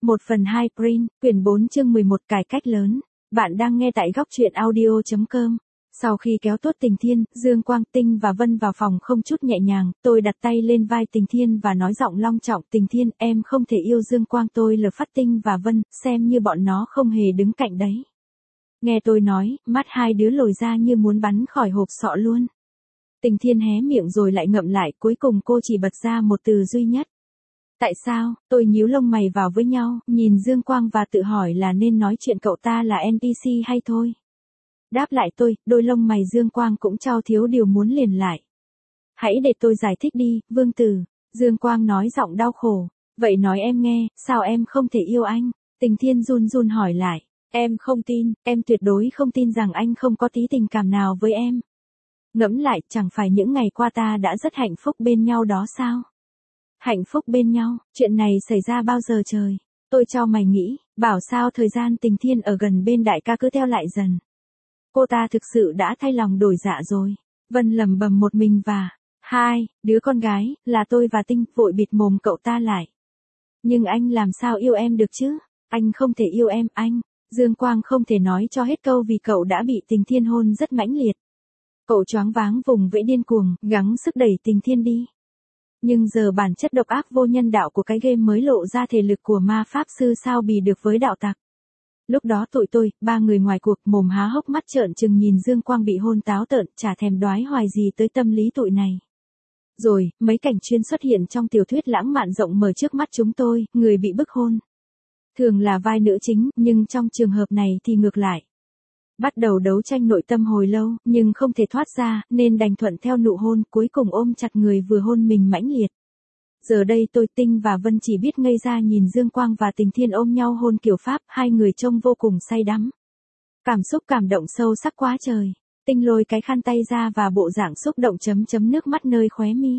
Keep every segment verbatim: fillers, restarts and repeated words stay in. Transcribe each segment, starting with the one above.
một phần hai Print, quyển bốn chương mười một cải cách lớn. Bạn đang nghe tại góc truyện audio chấm com. Sau khi kéo tốt Tình Thiên, Dương Quang, Tinh và Vân vào phòng không chút nhẹ nhàng, tôi đặt tay lên vai Tình Thiên và nói giọng long trọng, Tình Thiên, em không thể yêu Dương Quang, tôi lờ phát Tinh và Vân, xem như bọn nó không hề đứng cạnh đấy. Nghe tôi nói, mắt hai đứa lồi ra như muốn bắn khỏi hộp sọ luôn. Tình Thiên hé miệng rồi lại ngậm lại, cuối cùng cô chỉ bật ra một từ duy nhất. Tại sao? Tôi nhíu lông mày vào với nhau, nhìn Dương Quang và tự hỏi là nên nói chuyện cậu ta là en pê xê hay thôi. Đáp lại tôi, đôi lông mày Dương Quang cũng trao thiếu điều muốn liền lại. Hãy để tôi giải thích đi, Vương Tử. Dương Quang nói giọng đau khổ. Vậy nói em nghe, sao em không thể yêu anh? Tình Thiên run run hỏi lại. Em không tin, em tuyệt đối không tin rằng anh không có tí tình cảm nào với em. Ngẫm lại, chẳng phải những ngày qua ta đã rất hạnh phúc bên nhau đó sao? Hạnh phúc bên nhau, chuyện này xảy ra bao giờ trời? Tôi cho mày nghĩ, bảo sao thời gian Tình Thiên ở gần bên đại ca cứ theo lại dần. Cô ta thực sự đã thay lòng đổi dạ rồi. Vân lẩm bẩm một mình và, hai, đứa con gái, là tôi và Tinh, vội bịt mồm cậu ta lại. Nhưng anh làm sao yêu em được chứ? Anh không thể yêu em, anh. Dương Quang không thể nói cho hết câu vì cậu đã bị Tình Thiên hôn rất mãnh liệt. Cậu choáng váng vùng vẫy điên cuồng, gắng sức đẩy Tình Thiên đi. Nhưng giờ bản chất độc ác vô nhân đạo của cái game mới lộ ra thể lực của ma pháp sư sao bì được với đạo tặc. Lúc đó tụi tôi, ba người ngoài cuộc mồm há hốc mắt trợn trừng nhìn Dương Quang bị hôn táo tợn, chả thèm đoái hoài gì tới tâm lý tụi này. Rồi, mấy cảnh chuyên xuất hiện trong tiểu thuyết lãng mạn rộng mở trước mắt chúng tôi, người bị bức hôn. Thường là vai nữ chính, nhưng trong trường hợp này thì ngược lại. Bắt đầu đấu tranh nội tâm hồi lâu, nhưng không thể thoát ra, nên đành thuận theo nụ hôn, cuối cùng ôm chặt người vừa hôn mình mãnh liệt. Giờ đây tôi, Tinh và Vân chỉ biết ngây ra nhìn Dương Quang và Tình Thiên ôm nhau hôn kiểu Pháp, hai người trông vô cùng say đắm. Cảm xúc cảm động sâu sắc quá trời. Tinh lôi cái khăn tay ra và bộ dạng xúc động chấm chấm nước mắt nơi khóe mi.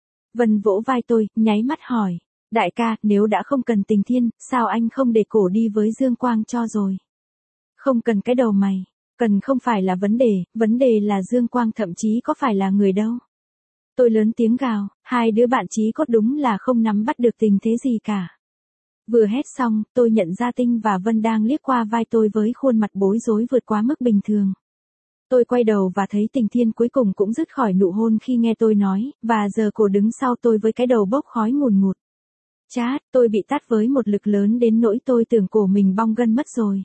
Vân vỗ vai tôi, nháy mắt hỏi. Đại ca, nếu đã không cần Tình Thiên, sao anh không để cổ đi với Dương Quang cho rồi? Không cần cái đầu mày. Cần không phải là vấn đề, vấn đề là Dương Quang thậm chí có phải là người đâu. Tôi lớn tiếng gào, hai đứa bạn chí cốt đúng là không nắm bắt được tình thế gì cả. Vừa hét xong, tôi nhận ra Tinh và Vân đang liếc qua vai tôi với khuôn mặt bối rối vượt quá mức bình thường. Tôi quay đầu và thấy Tình Thiên cuối cùng cũng dứt khỏi nụ hôn khi nghe tôi nói, và giờ cô đứng sau tôi với cái đầu bốc khói ngùn ngụt. Chát, tôi bị tát với một lực lớn đến nỗi tôi tưởng cổ mình bong gân mất rồi.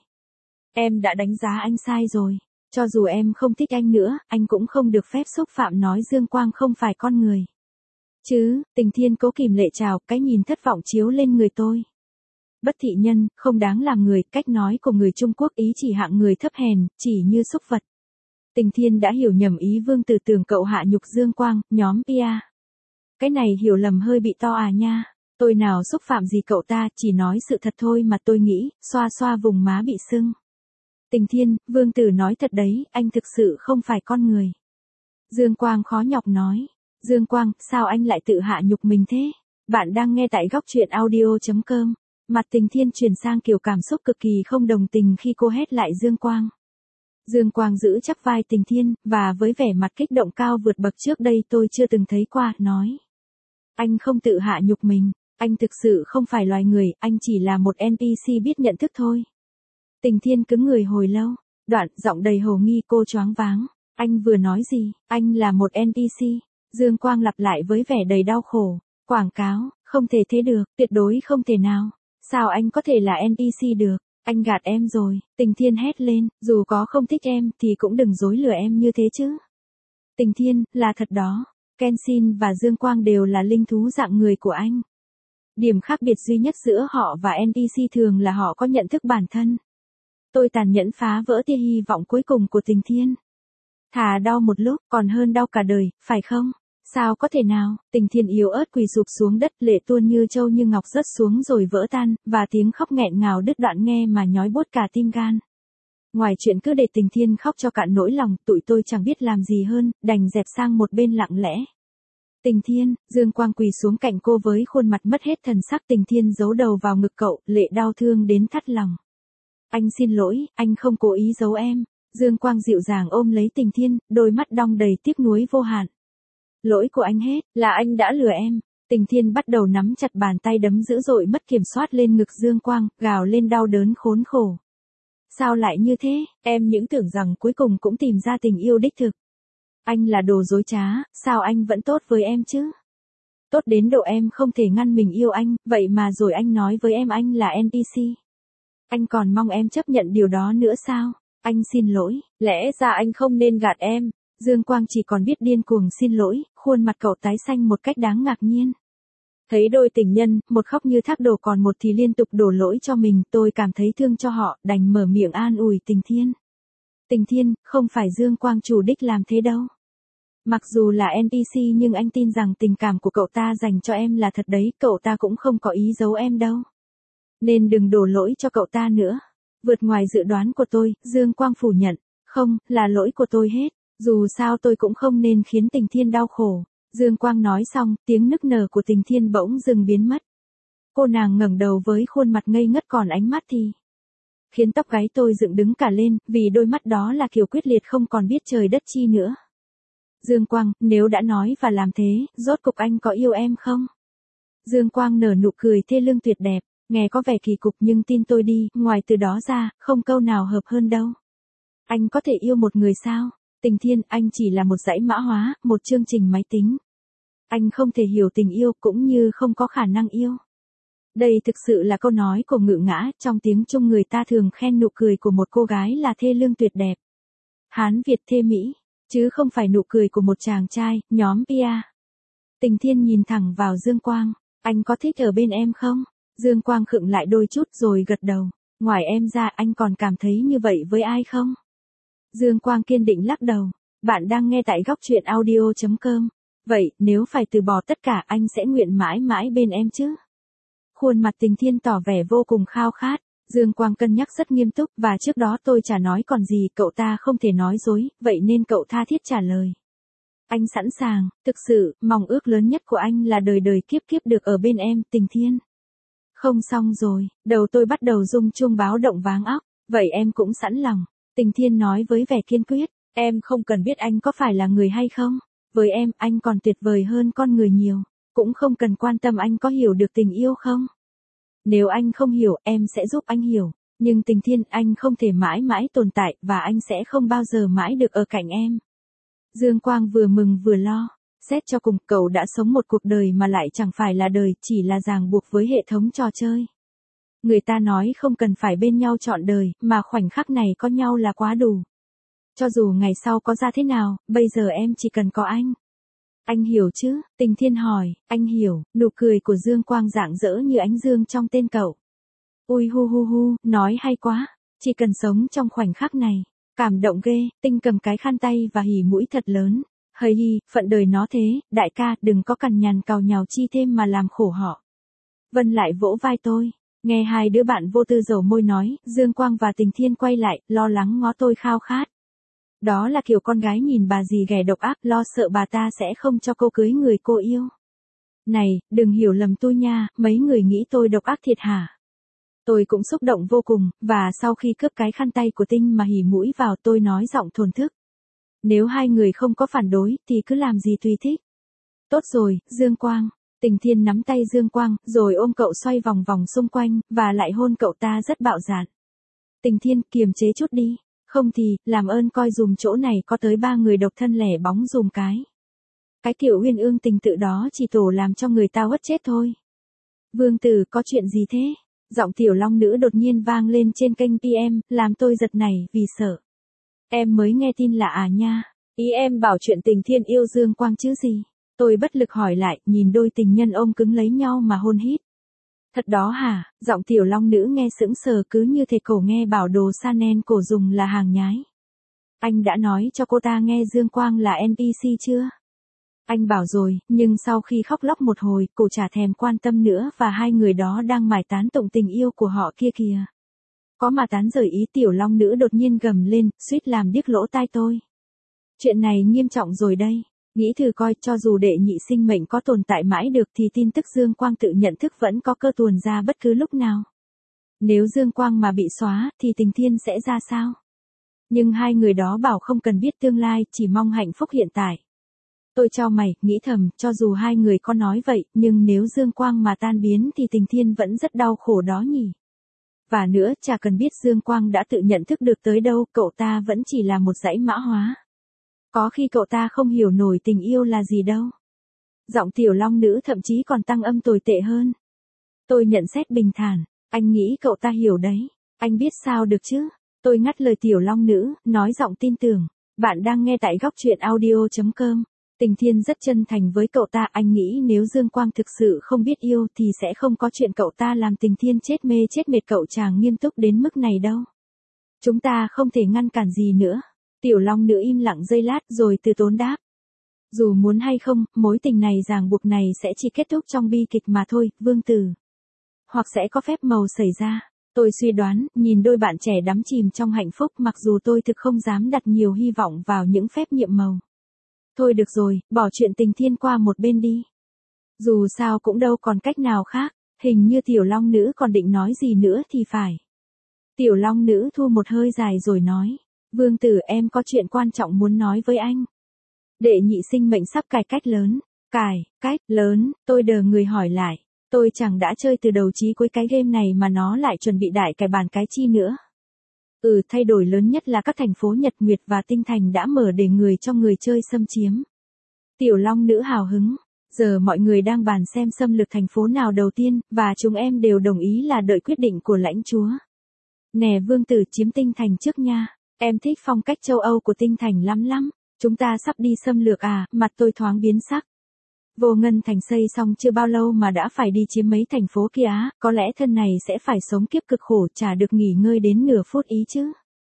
Em đã đánh giá anh sai rồi. Cho dù em không thích anh nữa, anh cũng không được phép xúc phạm nói Dương Quang không phải con người. Chứ, Tình Thiên cố kìm lệ trào, cái nhìn thất vọng chiếu lên người tôi. Bất thị nhân, không đáng làm người, cách nói của người Trung Quốc ý chỉ hạng người thấp hèn, chỉ như súc vật. Tình Thiên đã hiểu nhầm ý Vương Tử tưởng cậu hạ nhục Dương Quang, nhóm Pia. Cái này hiểu lầm hơi bị to à nha. Tôi nào xúc phạm gì cậu ta, chỉ nói sự thật thôi mà tôi nghĩ, xoa xoa vùng má bị sưng. Tình Thiên, Vương Tử nói thật đấy, anh thực sự không phải con người. Dương Quang khó nhọc nói. Dương Quang, sao anh lại tự hạ nhục mình thế? Bạn đang nghe tại góc truyện audio chấm com. Mặt Tình Thiên chuyển sang kiểu cảm xúc cực kỳ không đồng tình khi cô hét lại Dương Quang. Dương Quang giữ chắc vai Tình Thiên, và với vẻ mặt kích động cao vượt bậc trước đây tôi chưa từng thấy qua, nói. Anh không tự hạ nhục mình, anh thực sự không phải loài người, anh chỉ là một en pê xê biết nhận thức thôi. Tình Thiên cứng người hồi lâu, đoạn giọng đầy hồ nghi cô choáng váng. Anh vừa nói gì, anh là một en pê xê. Dương Quang lặp lại với vẻ đầy đau khổ. Quảng cáo, không thể thế được, tuyệt đối không thể nào. Sao anh có thể là en pê xê được, anh gạt em rồi. Tình Thiên hét lên, dù có không thích em thì cũng đừng dối lừa em như thế chứ. Tình Thiên, là thật đó. Kenshin và Dương Quang đều là linh thú dạng người của anh. Điểm khác biệt duy nhất giữa họ và en pê xê thường là họ có nhận thức bản thân. Tôi tàn nhẫn phá vỡ tia hy vọng cuối cùng của Tình Thiên. Thà đau một lúc còn hơn đau cả đời, phải không? Sao có thể nào? Tình Thiên yếu ớt quỳ sụp xuống đất, lệ tuôn như châu như ngọc rớt xuống rồi vỡ tan, và tiếng khóc nghẹn ngào đứt đoạn nghe mà nhói buốt cả tim gan. Ngoài chuyện cứ để Tình Thiên khóc cho cạn nỗi lòng, tụi tôi chẳng biết làm gì hơn, đành dẹp sang một bên lặng lẽ. Tình Thiên, Dương Quang quỳ xuống cạnh cô với khuôn mặt mất hết thần sắc. Tình Thiên giấu đầu vào ngực cậu, lệ đau thương đến thắt lòng. Anh xin lỗi, anh không cố ý giấu em. Dương Quang dịu dàng ôm lấy Tình Thiên, đôi mắt đong đầy tiếc nuối vô hạn. Lỗi của anh hết, là anh đã lừa em. Tình Thiên bắt đầu nắm chặt bàn tay đấm dữ dội mất kiểm soát lên ngực Dương Quang, gào lên đau đớn khốn khổ. Sao lại như thế, em những tưởng rằng cuối cùng cũng tìm ra tình yêu đích thực. Anh là đồ dối trá, sao anh vẫn tốt với em chứ? Tốt đến độ em không thể ngăn mình yêu anh, vậy mà rồi anh nói với em anh là en pê xê. Anh còn mong em chấp nhận điều đó nữa sao? Anh xin lỗi, lẽ ra anh không nên gạt em. Dương Quang chỉ còn biết điên cuồng xin lỗi, khuôn mặt cậu tái xanh một cách đáng ngạc nhiên. Thấy đôi tình nhân, một khóc như thác đổ còn một thì liên tục đổ lỗi cho mình, tôi cảm thấy thương cho họ, đành mở miệng an ủi Tình Thiên. Tình Thiên, không phải Dương Quang chủ đích làm thế đâu. Mặc dù là en pê xê nhưng anh tin rằng tình cảm của cậu ta dành cho em là thật đấy, cậu ta cũng không có ý giấu em đâu. Nên đừng đổ lỗi cho cậu ta nữa. Vượt ngoài dự đoán của tôi, Dương Quang phủ nhận. Không, là lỗi của tôi hết. Dù sao tôi cũng không nên khiến Tình Thiên đau khổ. Dương Quang nói xong, tiếng nức nở của Tình Thiên bỗng dừng biến mất. Cô nàng ngẩng đầu với khuôn mặt ngây ngất còn ánh mắt thì khiến tóc gáy tôi dựng đứng cả lên, vì đôi mắt đó là kiểu quyết liệt không còn biết trời đất chi nữa. Dương Quang, nếu đã nói và làm thế, rốt cục anh có yêu em không? Dương Quang nở nụ cười thê lương tuyệt đẹp, nghe có vẻ kỳ cục nhưng tin tôi đi, ngoài từ đó ra, không câu nào hợp hơn đâu. Anh có thể yêu một người sao? Tình Thiên, anh chỉ là một dãy mã hóa, một chương trình máy tính. Anh không thể hiểu tình yêu cũng như không có khả năng yêu. Đây thực sự là câu nói của Ngự Ngã, trong tiếng Trung người ta thường khen nụ cười của một cô gái là thê lương tuyệt đẹp. Hán Việt thê Mỹ, chứ không phải nụ cười của một chàng trai, nhóm pê a. Tình Thiên nhìn thẳng vào Dương Quang, anh có thích ở bên em không? Dương Quang khựng lại đôi chút rồi gật đầu, ngoài em ra anh còn cảm thấy như vậy với ai không? Dương Quang kiên định lắc đầu, bạn đang nghe tại góc truyện audio chấm com. Vậy, nếu phải từ bỏ tất cả anh sẽ nguyện mãi mãi bên em chứ? Khuôn mặt Tình Thiên tỏ vẻ vô cùng khao khát. Dương Quang cân nhắc rất nghiêm túc, và trước đó tôi chả nói còn gì, cậu ta không thể nói dối, vậy nên cậu tha thiết trả lời. Anh sẵn sàng, thực sự, mong ước lớn nhất của anh là đời đời kiếp kiếp được ở bên em, Tình Thiên. Không xong rồi, đầu tôi bắt đầu rung chuông báo động váng óc, vậy em cũng sẵn lòng. Tình Thiên nói với vẻ kiên quyết, em không cần biết anh có phải là người hay không. Với em, anh còn tuyệt vời hơn con người nhiều, cũng không cần quan tâm anh có hiểu được tình yêu không. Nếu anh không hiểu, em sẽ giúp anh hiểu. Nhưng Tình Thiên, anh không thể mãi mãi tồn tại, và anh sẽ không bao giờ mãi được ở cạnh em. Dương Quang vừa mừng vừa lo. Xét cho cùng, cậu đã sống một cuộc đời mà lại chẳng phải là đời, chỉ là ràng buộc với hệ thống trò chơi. Người ta nói không cần phải bên nhau trọn đời, mà khoảnh khắc này có nhau là quá đủ. Cho dù ngày sau có ra thế nào, bây giờ em chỉ cần có anh. Anh hiểu chứ? Tình Thiên hỏi. Anh hiểu. Nụ cười của Dương Quang rạng rỡ như ánh dương trong tên cậu. Ui hu hu hu, nói hay quá. Chỉ cần sống trong khoảnh khắc này. Cảm động ghê. Tinh cầm cái khăn tay và hỉ mũi thật lớn. Hây hi, phận đời nó thế, đại ca, đừng có cằn nhằn càu nhàu chi thêm mà làm khổ họ. Vân lại vỗ vai tôi. Nghe hai đứa bạn vô tư dầu môi nói, Dương Quang và Tình Thiên quay lại, lo lắng ngó tôi khao khát. Đó là kiểu con gái nhìn bà dì ghẻ độc ác, lo sợ bà ta sẽ không cho cô cưới người cô yêu. Này, đừng hiểu lầm tôi nha, mấy người nghĩ tôi độc ác thiệt hả? Tôi cũng xúc động vô cùng, và sau khi cướp cái khăn tay của Tinh mà hỉ mũi vào tôi nói giọng thổn thức. Nếu hai người không có phản đối, thì cứ làm gì tùy thích. Tốt rồi, Dương Quang. Tình Thiên nắm tay Dương Quang, rồi ôm cậu xoay vòng vòng xung quanh, và lại hôn cậu ta rất bạo dạn. Tình Thiên, kiềm chế chút đi. Không thì, làm ơn coi dùm chỗ này có tới ba người độc thân lẻ bóng dùm cái. Cái kiểu uyên ương tình tự đó chỉ tổ làm cho người ta uất chết thôi. Vương tử, có chuyện gì thế? Giọng tiểu long nữ đột nhiên vang lên trên kênh pê em, làm tôi giật nảy vì sợ. Em mới nghe tin lạ à nha. Ý em bảo chuyện Tình Thiên yêu Dương Quang chứ gì? Tôi bất lực hỏi lại, nhìn đôi tình nhân ôm cứng lấy nhau mà hôn hít. Thật đó hả? Giọng tiểu long nữ nghe sững sờ cứ như thể cổ nghe bảo đồ Chanel cổ dùng là hàng nhái. Anh đã nói cho cô ta nghe Dương Quang là en pê xê chưa? Anh bảo rồi, nhưng sau khi khóc lóc một hồi, cô chả thèm quan tâm nữa và hai người đó đang mải tán tụng tình yêu của họ kia kìa. Có mà tán rời ý tiểu long nữ đột nhiên gầm lên, suýt làm điếc lỗ tai tôi. Chuyện này nghiêm trọng rồi đây. Nghĩ thử coi, cho dù đệ nhị sinh mệnh có tồn tại mãi được thì tin tức Dương Quang tự nhận thức vẫn có cơ tuồn ra bất cứ lúc nào. Nếu Dương Quang mà bị xóa, thì Tình Thiên sẽ ra sao? Nhưng hai người đó bảo không cần biết tương lai, chỉ mong hạnh phúc hiện tại. Tôi chau mày, nghĩ thầm, cho dù hai người có nói vậy, nhưng nếu Dương Quang mà tan biến thì Tình Thiên vẫn rất đau khổ đó nhỉ. Và nữa, chả cần biết Dương Quang đã tự nhận thức được tới đâu, cậu ta vẫn chỉ là một dãy mã hóa. Có khi cậu ta không hiểu nổi tình yêu là gì đâu. Giọng Tiểu Long Nữ thậm chí còn tăng âm tồi tệ hơn. Tôi nhận xét bình thản, anh nghĩ cậu ta hiểu đấy, anh biết sao được chứ. Tôi ngắt lời Tiểu Long Nữ, nói giọng tin tưởng. Bạn đang nghe tại góc truyện audio chấm com. Tình Thiên rất chân thành với cậu ta, anh nghĩ nếu Dương Quang thực sự không biết yêu thì sẽ không có chuyện cậu ta làm Tình Thiên chết mê chết mệt cậu chàng nghiêm túc đến mức này đâu. Chúng ta không thể ngăn cản gì nữa. Tiểu Long Nữ im lặng giây lát rồi từ tốn đáp. Dù muốn hay không, mối tình này ràng buộc này sẽ chỉ kết thúc trong bi kịch mà thôi, Vương Tử. Hoặc sẽ có phép màu xảy ra. Tôi suy đoán, nhìn đôi bạn trẻ đắm chìm trong hạnh phúc mặc dù tôi thực không dám đặt nhiều hy vọng vào những phép nhiệm màu. Thôi được rồi, bỏ chuyện Tình Thiên qua một bên đi. Dù sao cũng đâu còn cách nào khác, hình như Tiểu Long Nữ còn định nói gì nữa thì phải. Tiểu Long Nữ thu một hơi dài rồi nói, Vương Tử em có chuyện quan trọng muốn nói với anh. Đệ nhị sinh mệnh sắp cải cách lớn. Cải, cách, lớn, tôi đờ người hỏi lại. Tôi chẳng đã chơi từ đầu chí cuối cái game này mà nó lại chuẩn bị đại cải bàn cái chi nữa. Ừ, thay đổi lớn nhất là các thành phố Nhật Nguyệt và Tinh Thành đã mở để người cho người chơi xâm chiếm. Tiểu Long Nữ hào hứng. Giờ mọi người đang bàn xem xâm lược thành phố nào đầu tiên, và chúng em đều đồng ý là đợi quyết định của lãnh chúa. Nè Vương Tử chiếm Tinh Thành trước nha. Em thích phong cách châu Âu của Tinh Thành lắm lắm. Chúng ta sắp đi xâm lược à, mặt tôi thoáng biến sắc. Vô Ngân Thành xây xong chưa bao lâu mà đã phải đi chiếm mấy thành phố kia á, có lẽ thân này sẽ phải sống kiếp cực khổ chả được nghỉ ngơi đến nửa phút ý chứ.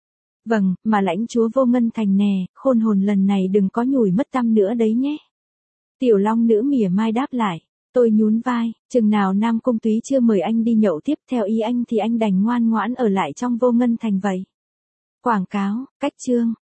Vâng, mà lãnh chúa Vô Ngân Thành nè, khôn hồn lần này đừng có nhủi mất tăm nữa đấy nhé. Tiểu Long Nữ mỉa mai đáp lại, tôi nhún vai, chừng nào Nam Cung Túy chưa mời anh đi nhậu tiếp theo ý anh thì anh đành ngoan ngoãn ở lại trong Vô Ngân Thành vậy. Quảng cáo, cách chương.